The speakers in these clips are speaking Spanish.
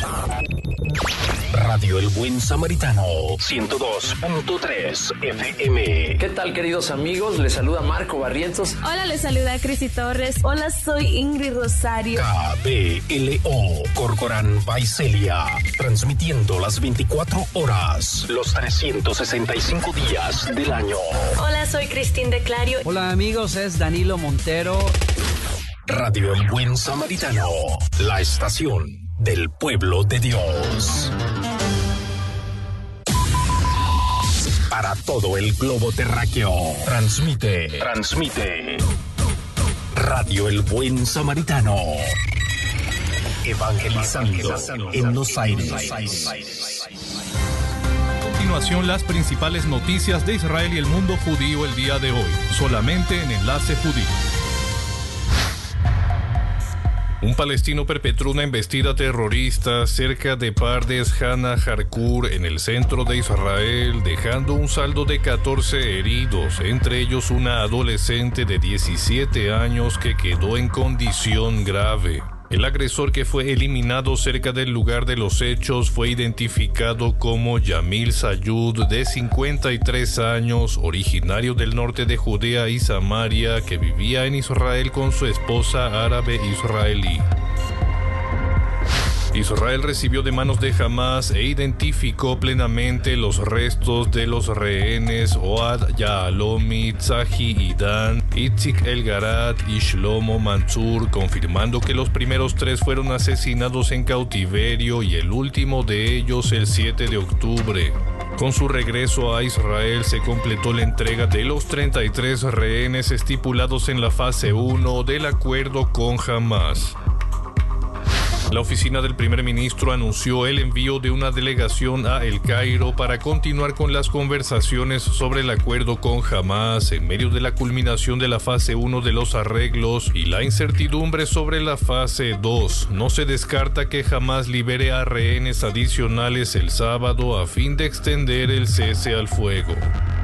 Radio El Buen Samaritano, 102.3 FM. ¿Qué tal, queridos amigos? Les saluda Marco Barrientos. Hola, les saluda Cristi Torres. Hola, soy Ingrid Rosario. KBLO, Corcoran Vaiselia, transmitiendo las 24 horas, los 365 días del año. Hola, soy Cristín de Clario. Hola, amigos, es Danilo Montero. Radio El Buen Samaritano, la estación del pueblo de Dios. Para todo el globo terráqueo, transmite Radio El Buen Samaritano, evangelizando en los aires. A continuación, las principales noticias de Israel y el mundo judío el día de hoy, solamente en Enlace Judío. Un palestino perpetró una embestida terrorista cerca de Pardes Hana Harcourt, en el centro de Israel, dejando un saldo de 14 heridos, entre ellos una adolescente de 17 años que quedó en condición grave. El agresor, que fue eliminado cerca del lugar de los hechos, fue identificado como Yamil Sayud, de 53 años, originario del norte de Judea y Samaria, que vivía en Israel con su esposa árabe israelí. Israel recibió de manos de Hamas e identificó plenamente los restos de los rehenes Oad Yahalomi, Tzahi Idan, Itzik El-Garat y Shlomo Mantzur, confirmando que los primeros 3 fueron asesinados en cautiverio y el último de ellos el 7 de octubre. Con su regreso a Israel se completó la entrega de los 33 rehenes estipulados en la fase 1 del acuerdo con Hamas. La oficina del primer ministro anunció el envío de una delegación a El Cairo para continuar con las conversaciones sobre el acuerdo con Hamas en medio de la culminación de la fase 1 de los arreglos y la incertidumbre sobre la fase 2. No se descarta que Hamas libere a rehenes adicionales el sábado a fin de extender el cese al fuego.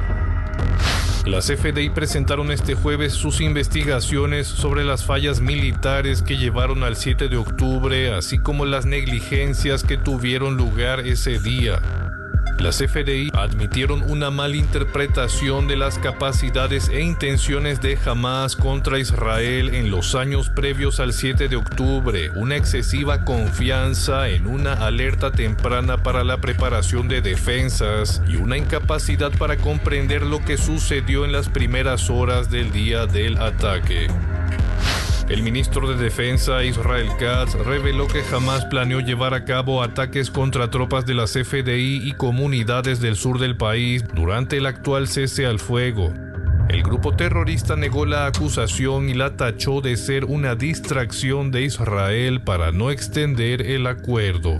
Las FDI presentaron este jueves sus investigaciones sobre las fallas militares que llevaron al 7 de octubre, así como las negligencias que tuvieron lugar ese día. Las FDI admitieron una malinterpretación de las capacidades e intenciones de Hamas contra Israel en los años previos al 7 de octubre, una excesiva confianza en una alerta temprana para la preparación de defensas y una incapacidad para comprender lo que sucedió en las primeras horas del día del ataque. El ministro de Defensa, Israel Katz, reveló que Hamas planeó llevar a cabo ataques contra tropas de las FDI y comunidades del sur del país durante el actual cese al fuego. El grupo terrorista negó la acusación y la tachó de ser una distracción de Israel para no extender el acuerdo.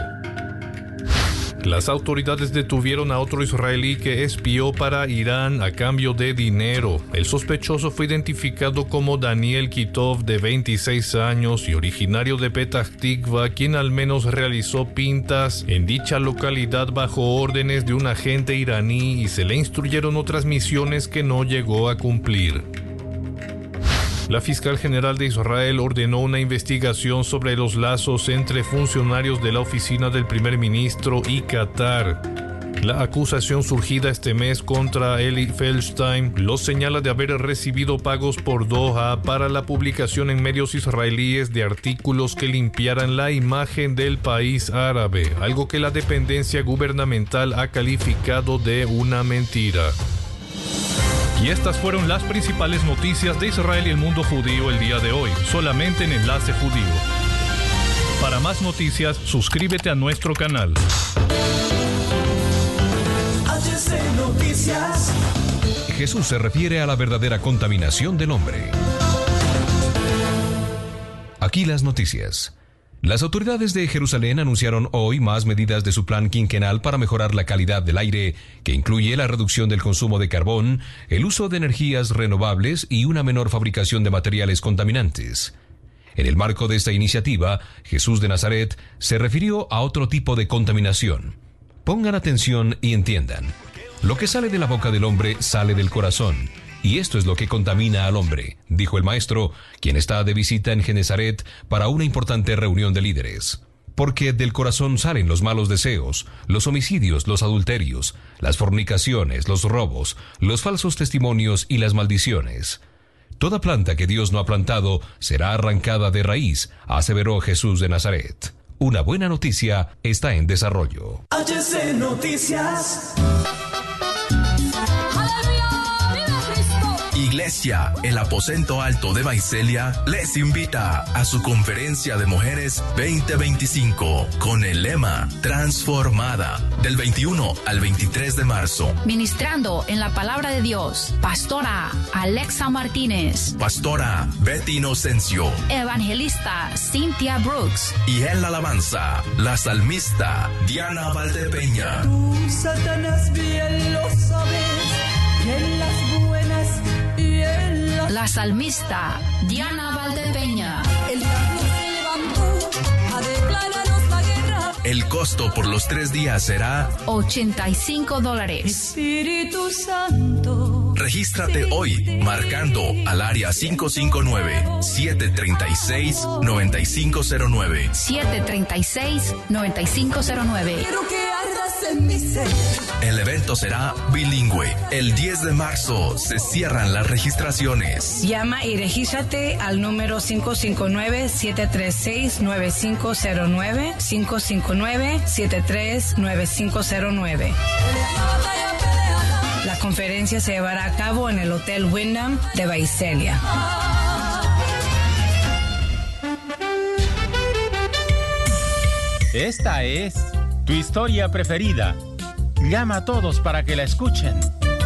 Las autoridades detuvieron a otro israelí que espió para Irán a cambio de dinero. El sospechoso fue identificado como Daniel Kitov, de 26 años y originario de Petah Tikva, quien al menos realizó pintas en dicha localidad bajo órdenes de un agente iraní y se le instruyeron otras misiones que no llegó a cumplir. La fiscal general de Israel ordenó una investigación sobre los lazos entre funcionarios de la oficina del primer ministro y Qatar. La acusación surgida este mes contra Eli Feldstein lo señala de haber recibido pagos por Doha para la publicación en medios israelíes de artículos que limpiaran la imagen del país árabe, algo que la dependencia gubernamental ha calificado de una mentira. Y estas fueron las principales noticias de Israel y el mundo judío el día de hoy, solamente en Enlace Judío. Para más noticias, suscríbete a nuestro canal. Noticias. Jesús se refiere a la verdadera contaminación del hombre. Aquí las noticias. Las autoridades de Jerusalén anunciaron hoy más medidas de su plan quinquenal para mejorar la calidad del aire, que incluye la reducción del consumo de carbón, el uso de energías renovables y una menor fabricación de materiales contaminantes. En el marco de esta iniciativa, Jesús de Nazaret se refirió a otro tipo de contaminación. Pongan atención y entiendan. Lo que sale de la boca del hombre sale del corazón. Y esto es lo que contamina al hombre, dijo el maestro, quien está de visita en Genesaret para una importante reunión de líderes. porque del corazón salen los malos deseos, los homicidios, los adulterios, las fornicaciones, los robos, los falsos testimonios y las maldiciones. Toda planta que Dios no ha plantado será arrancada de raíz, aseveró Jesús de Nazaret. Una buena noticia está en desarrollo. HC Noticias. Iglesia, el Aposento Alto de Vaiselia les invita a su conferencia de mujeres 2025 con el lema Transformada, del 21 al 23 de marzo. Ministrando en la palabra de Dios, Pastora Alexa Martínez, Pastora Betty Inocencio, Evangelista Cynthia Brooks y en la alabanza, la salmista Diana Valdepeña. Tú, Satanás, bien lo sabes, que en las buenas y en las... La salmista Diana Valdepeña. El diablo se levantó a declararnos la guerra. El costo por los 3 días será $85. Espíritu Santo. Regístrate hoy marcando al área 559-736-9509. 736-9509. Quiero que ardas en mi ser. El evento será bilingüe. El 10 de marzo se cierran las registraciones. Llama y regístrate al número 559-736-9509. 559-739509. La conferencia se llevará a cabo en el Hotel Wyndham de Vaiselia. Esta es tu historia preferida. Llama a todos para que la escuchen.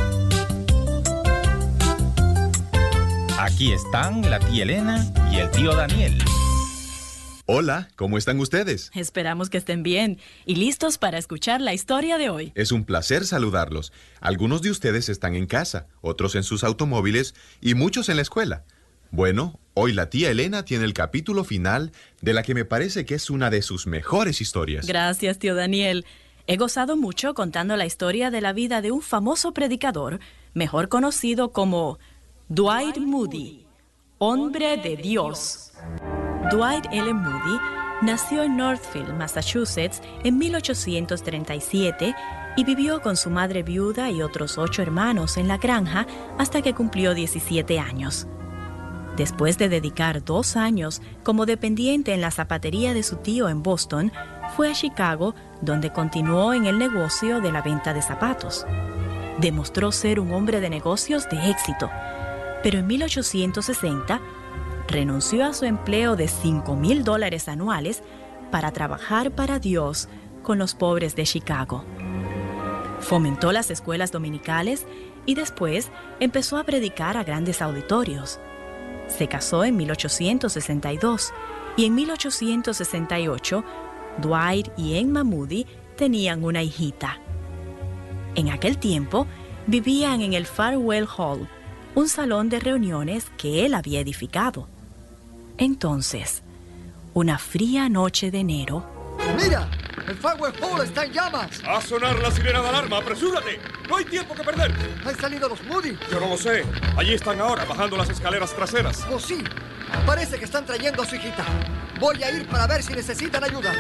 Aquí están la tía Elena y el tío Daniel. Hola, ¿cómo están ustedes? Esperamos que estén bien y listos para escuchar la historia de hoy. Es un placer saludarlos. Algunos de ustedes están en casa, otros en sus automóviles y muchos en la escuela. Bueno, hoy la tía Elena tiene el capítulo final de la que me parece que es una de sus mejores historias. Gracias, tío Daniel. He gozado mucho contando la historia de la vida de un famoso predicador, mejor conocido como Dwight Moody, hombre de Dios. Dwight L. Moody nació en Northfield, Massachusetts, en 1837 y vivió con su madre viuda y otros 8 hermanos en la granja hasta que cumplió 17 años. Después de dedicar 2 años como dependiente en la zapatería de su tío en Boston, fue a Chicago, donde continuó en el negocio de la venta de zapatos. Demostró ser un hombre de negocios de éxito, pero en 1860 renunció a su empleo de $5,000 anuales para trabajar para Dios con los pobres de Chicago. Fomentó las escuelas dominicales y después empezó a predicar a grandes auditorios. Se casó en 1862 y en 1868 Dwight y Emma Moody tenían una hijita. En aquel tiempo vivían en el Farwell Hall, un salón de reuniones que él había edificado. Entonces, una fría noche de enero... ¡Mira! ¡El Farwell Hall está en llamas! ¡A sonar la sirena de alarma! ¡Apresúrate! ¡No hay tiempo que perder! ¿Han salido los Moody? Yo no lo sé. Allí están ahora, bajando las escaleras traseras. Oh, sí. Parece que están trayendo a su hijita. Voy a ir para ver si necesitan ayuda.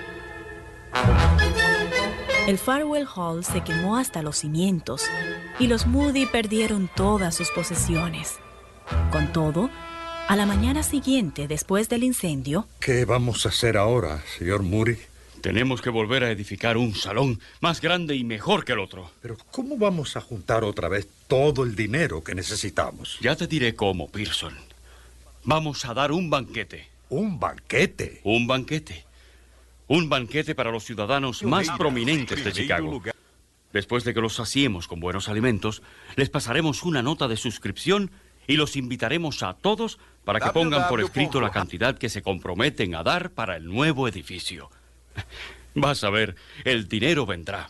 El Farwell Hall se quemó hasta los cimientos y los Moody perdieron todas sus posesiones. Con todo, a la mañana siguiente, después del incendio... ¿Qué vamos a hacer ahora, señor Moody? Tenemos que volver a edificar un salón más grande y mejor que el otro. Pero ¿cómo vamos a juntar otra vez todo el dinero que necesitamos? Ya te diré cómo, Pearson. Vamos a dar un banquete. ¿Un banquete? Un banquete. Un banquete para los ciudadanos más prominentes de Chicago. Después de que los saciemos con buenos alimentos, les pasaremos una nota de suscripción y los invitaremos a todos para que pongan por escrito la cantidad que se comprometen a dar para el nuevo edificio. Vas a ver, el dinero vendrá.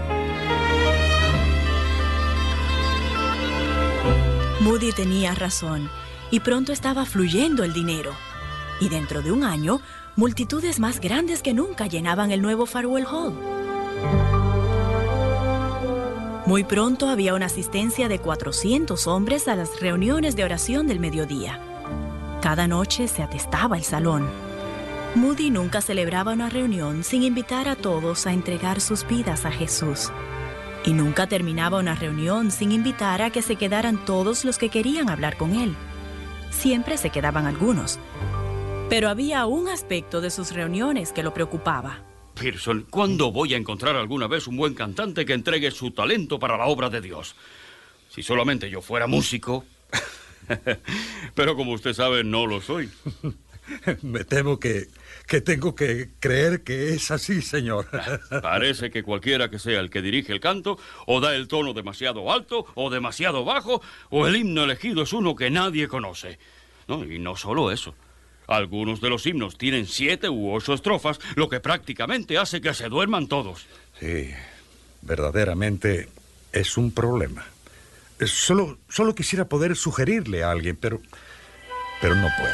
Moody tenía razón, y pronto estaba fluyendo el dinero. Y dentro de un año, multitudes más grandes que nunca llenaban el nuevo Farwell Hall. Muy pronto había una asistencia de 400 hombres a las reuniones de oración del mediodía. Cada noche se atestaba el salón. Moody nunca celebraba una reunión sin invitar a todos a entregar sus vidas a Jesús. Y nunca terminaba una reunión sin invitar a que se quedaran todos los que querían hablar con él. Siempre se quedaban algunos. Pero había un aspecto de sus reuniones que lo preocupaba. Pearson, ¿cuándo voy a encontrar alguna vez un buen cantante que entregue su talento para la obra de Dios? Si solamente yo fuera músico... Pero como usted sabe, no lo soy. Me temo que tengo que creer que es así, señor. Parece que cualquiera que sea el que dirige el canto, o da el tono demasiado alto, o demasiado bajo, o el himno elegido es uno que nadie conoce. No, y no solo eso. Algunos de los himnos tienen 7 u 8 estrofas, lo que prácticamente hace que se duerman todos. Sí, verdaderamente es un problema. Solo quisiera poder sugerirle a alguien, pero no puedo.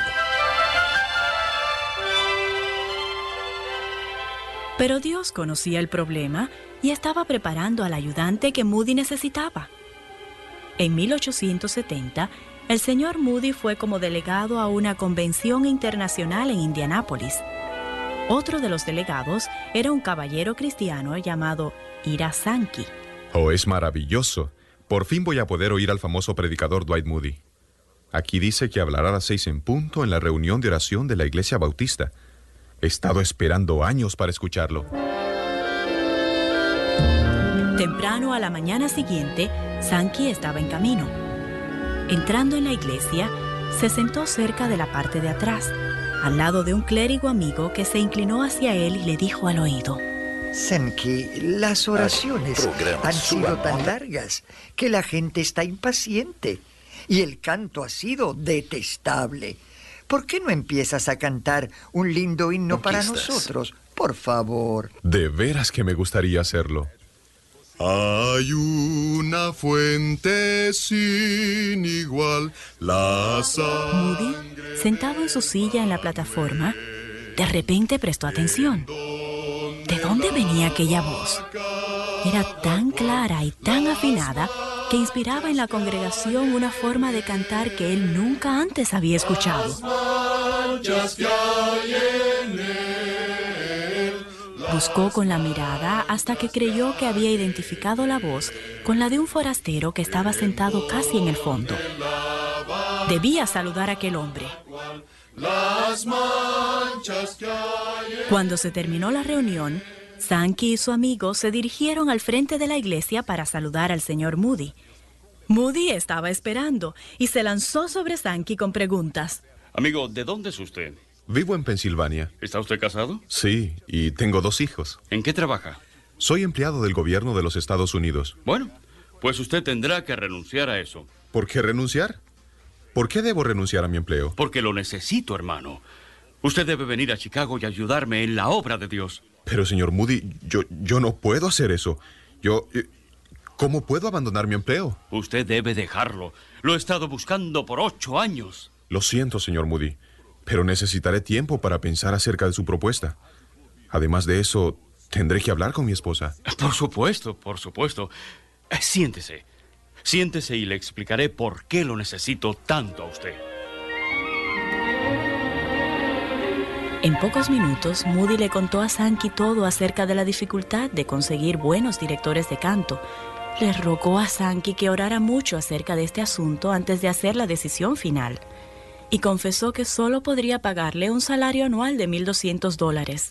Pero Dios conocía el problema y estaba preparando al ayudante que Moody necesitaba. En 1870, el señor Moody fue como delegado a una convención internacional en Indianápolis. Otro de los delegados era un caballero cristiano llamado Ira Sankey. Oh, es maravilloso. Por fin voy a poder oír al famoso predicador Dwight Moody. Aquí dice que hablará a las 6 en punto en la reunión de oración de la Iglesia Bautista. He estado esperando años para escucharlo. Temprano a la mañana siguiente, Sankey estaba en camino. Entrando en la iglesia, se sentó cerca de la parte de atrás, al lado de un clérigo amigo que se inclinó hacia él y le dijo al oído: Sankey, las oraciones han sido tan largas que la gente está impaciente y el canto ha sido detestable. ¿Por qué no empiezas a cantar un lindo himno para nosotros? Por favor. De veras que me gustaría hacerlo. Hay una fuente sin igual, Moody, sentado en su silla en la plataforma, de repente prestó atención. ¿De dónde venía aquella voz? Era tan clara y tan afinada que inspiraba en la congregación una forma de cantar que él nunca antes había escuchado. Buscó con la mirada hasta que creyó que había identificado la voz con la de un forastero que estaba sentado casi en el fondo. Debía saludar a aquel hombre. Cuando se terminó la reunión, Sankey y su amigo se dirigieron al frente de la iglesia para saludar al señor Moody. Moody estaba esperando y se lanzó sobre Sankey con preguntas. Amigo, ¿de dónde es usted? Vivo en Pensilvania. ¿Está usted casado? Sí, y tengo 2 hijos. ¿En qué trabaja? Soy empleado del gobierno de los Estados Unidos. Bueno, pues usted tendrá que renunciar a eso. ¿Por qué renunciar? ¿Por qué debo renunciar a mi empleo? Porque lo necesito, hermano. Usted debe venir a Chicago y ayudarme en la obra de Dios. Pero, señor Moody, yo no puedo hacer eso. ¿Cómo puedo abandonar mi empleo? Usted debe dejarlo. Lo he estado buscando por 8 años. Lo siento, señor Moody, pero necesitaré tiempo para pensar acerca de su propuesta. Además de eso, tendré que hablar con mi esposa. Por supuesto, por supuesto. Siéntese. Siéntese y le explicaré por qué lo necesito tanto a usted. En pocos minutos, Moody le contó a Sankey todo acerca de la dificultad de conseguir buenos directores de canto. Le rogó a Sankey que orara mucho acerca de este asunto antes de hacer la decisión final. Y confesó que solo podría pagarle un salario anual de $1,200.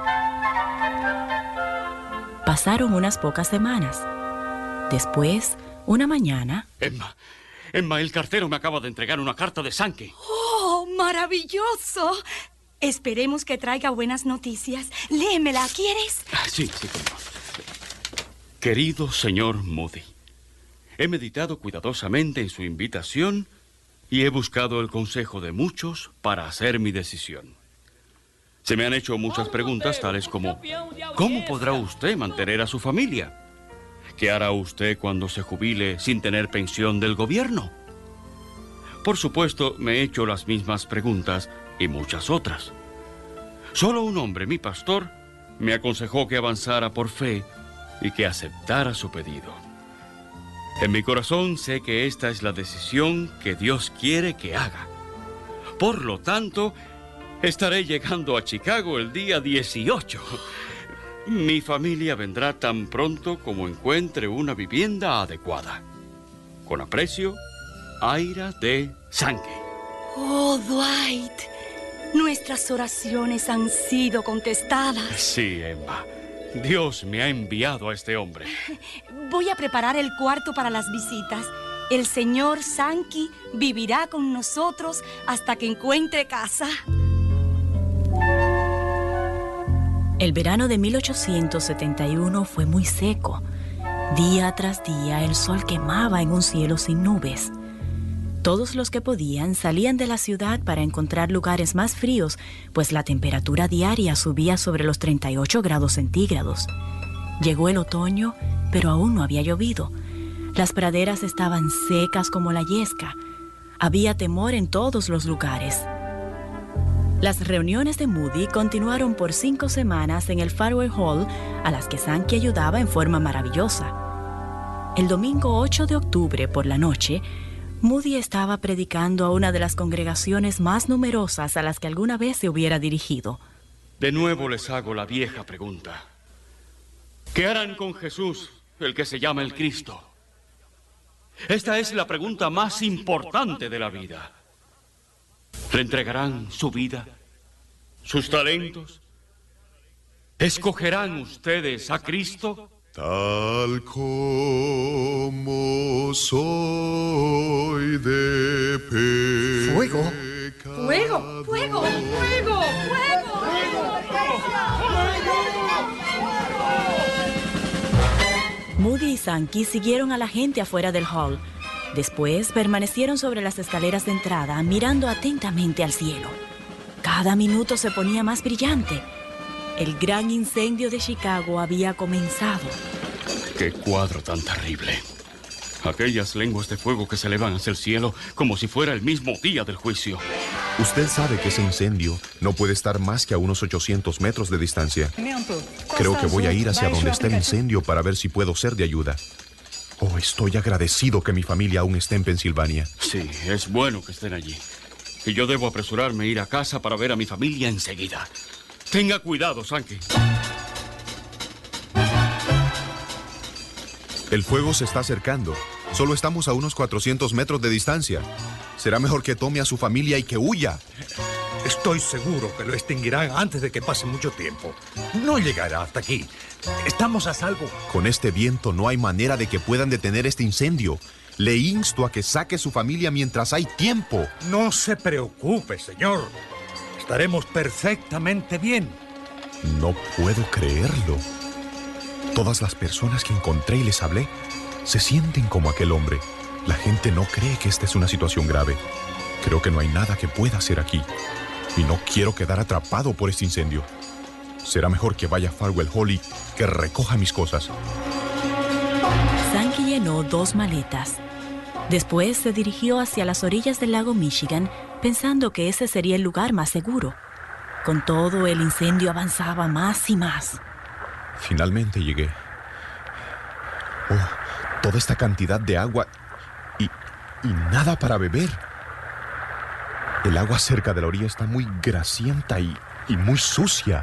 Pasaron unas pocas semanas. Después, una mañana... Emma, el cartero me acaba de entregar una carta de Sankey. ¡Oh, maravilloso! Esperemos que traiga buenas noticias. Léemela, ¿quieres? Sí, cómo no. Querido señor Moody, he meditado cuidadosamente en su invitación y he buscado el consejo de muchos para hacer mi decisión. Se me han hecho muchas preguntas tales como: ¿cómo podrá usted mantener a su familia? ¿Qué hará usted cuando se jubile sin tener pensión del gobierno? Por supuesto, me he hecho las mismas preguntas y muchas otras. Solo un hombre, mi pastor, me aconsejó que avanzara por fe y que aceptara su pedido. En mi corazón sé que esta es la decisión que Dios quiere que haga. Por lo tanto, Estaré llegando a Chicago el día 18. Mi familia vendrá tan pronto como encuentre una vivienda adecuada. Con aprecio, Aira de Sankey. Oh, Dwight. Nuestras oraciones han sido contestadas. Sí, Emma. Dios me ha enviado a este hombre. Voy a preparar el cuarto para las visitas. El señor Sankey vivirá con nosotros hasta que encuentre casa. El verano de 1871 fue muy seco. Día tras día el sol quemaba en un cielo sin nubes. Todos los que podían salían de la ciudad para encontrar lugares más fríos, pues la temperatura diaria subía sobre los 38 grados centígrados. Llegó el otoño, pero aún no había llovido. Las praderas estaban secas como la yesca. Había temor en todos los lugares. Las reuniones de Moody continuaron por 5 semanas en el Farewell Hall, a las que Sankey ayudaba en forma maravillosa. El domingo 8 de octubre por la noche, Moody estaba predicando a una de las congregaciones más numerosas a las que alguna vez se hubiera dirigido. De nuevo les hago la vieja pregunta. ¿Qué harán con Jesús, el que se llama el Cristo? Esta es la pregunta más importante de la vida. ¿Le entregarán su vida, sus talentos? ¿Escogerán ustedes a Cristo? Tal como soy de pecado. ¿Fuego? ¡Fuego! ¡Fuego! ¡Fuego! ¡Fuego! Moody y Sankey siguieron a la gente afuera del hall. Después permanecieron sobre las escaleras de entrada, mirando atentamente al cielo. Cada minuto se ponía más brillante. El gran incendio de Chicago había comenzado. ¡Qué cuadro tan terrible! Aquellas lenguas de fuego que se elevan hacia el cielo como si fuera el mismo día del juicio. Usted sabe que ese incendio no puede estar más que a unos 800 metros de distancia. Creo que voy a ir hacia donde está el incendio para ver si puedo ser de ayuda. Oh, estoy agradecido que mi familia aún esté en Pensilvania. Sí, es bueno que estén allí. Y yo debo apresurarme a ir a casa para ver a mi familia enseguida. Tenga cuidado, Sankey. El fuego se está acercando. Solo estamos a unos 400 metros de distancia. Será mejor que tome a su familia y que huya. Estoy seguro que lo extinguirán antes de que pase mucho tiempo. No llegará hasta aquí. Estamos a salvo. Con este viento no hay manera de que puedan detener este incendio. Le insto a que saque su familia mientras hay tiempo. No se preocupe, señor. Estaremos perfectamente bien. No puedo creerlo. Todas las personas que encontré y les hablé se sienten como aquel hombre. La gente no cree que esta es una situación grave. Creo que no hay nada que pueda hacer aquí. Y no quiero quedar atrapado por este incendio. Será mejor que vaya a Farewell Hall y que recoja mis cosas. Sankey llenó 2 maletas. Después se dirigió hacia las orillas del lago Michigan, pensando que ese sería el lugar más seguro. Con todo, el incendio avanzaba más y más. Finalmente llegué. Oh, toda esta cantidad de agua y nada para beber. El agua cerca de la orilla está muy grasienta y muy sucia.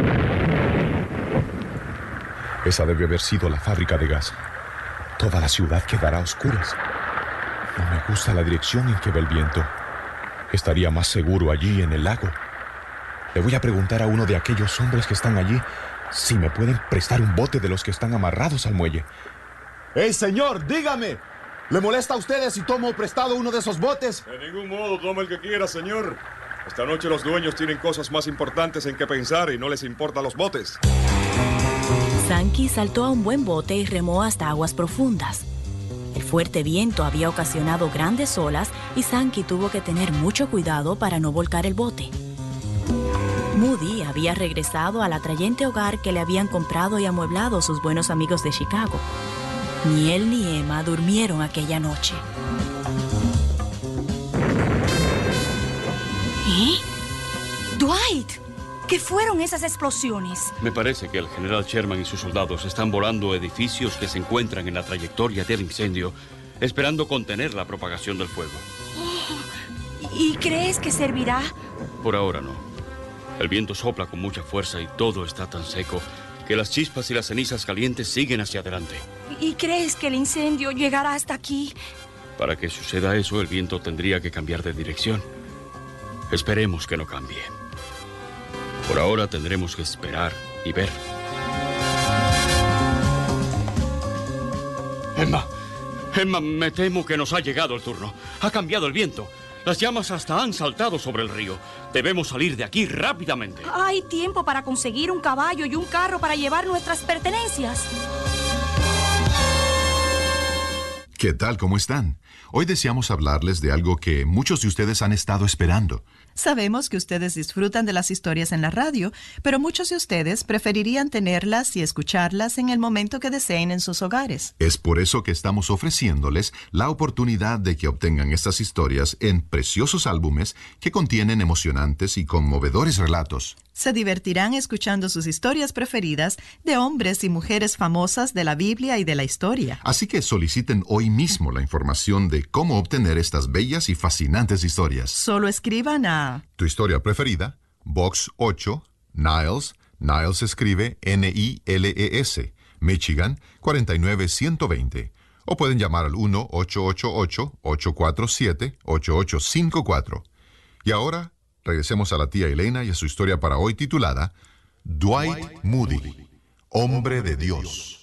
Esa debe haber sido la fábrica de gas. Toda la ciudad quedará a oscuras. No me gusta la dirección en que va el viento. Estaría más seguro allí en el lago. Le voy a preguntar a uno de aquellos hombres que están allí si me pueden prestar un bote de los que están amarrados al muelle. ¡Hey, señor, dígame! ¿Le molesta a ustedes si tomo prestado uno de esos botes? De ningún modo, toma el que quiera, señor. Esta noche los dueños tienen cosas más importantes en que pensar y no les importan los botes. Sankey saltó a un buen bote y remó hasta aguas profundas. El fuerte viento había ocasionado grandes olas y Sankey tuvo que tener mucho cuidado para no volcar el bote. Moody había regresado al atrayente hogar que le habían comprado y amueblado sus buenos amigos de Chicago. Ni él ni Emma durmieron aquella noche. ¿Eh? ¡Dwight! ¿Qué fueron esas explosiones? Me parece que el general Sherman y sus soldados están volando edificios que se encuentran en la trayectoria del incendio, esperando contener la propagación del fuego. Oh, ¿y crees que servirá? Por ahora no. El viento sopla con mucha fuerza y todo está tan seco que las chispas y las cenizas calientes siguen hacia adelante. ¿Y crees que el incendio llegará hasta aquí? Para que suceda eso, el viento tendría que cambiar de dirección. Esperemos que no cambie. Por ahora tendremos que esperar y ver. Emma, me temo que nos ha llegado el turno. Ha cambiado el viento. Las llamas hasta han saltado sobre el río. Debemos salir de aquí rápidamente. Hay tiempo para conseguir un caballo y un carro para llevar nuestras pertenencias. ¿Qué tal? ¿Cómo están? Hoy deseamos hablarles de algo que muchos de ustedes han estado esperando. Sabemos que ustedes disfrutan de las historias en la radio, pero muchos de ustedes preferirían tenerlas y escucharlas en el momento que deseen en sus hogares. Es por eso que estamos ofreciéndoles la oportunidad de que obtengan estas historias en preciosos álbumes que contienen emocionantes y conmovedores relatos. Se divertirán escuchando sus historias preferidas de hombres y mujeres famosas de la Biblia y de la historia. Así que soliciten hoy mismo la información de cómo obtener estas bellas y fascinantes historias. Solo escriban a Tu historia preferida, Box 8, Niles. Niles se escribe N-I-L-E-S, Michigan 49120. O pueden llamar al 1-888-847-8854. Y ahora, regresemos a la tía Elena y a su historia para hoy titulada Dwight Moody, Hombre de Dios.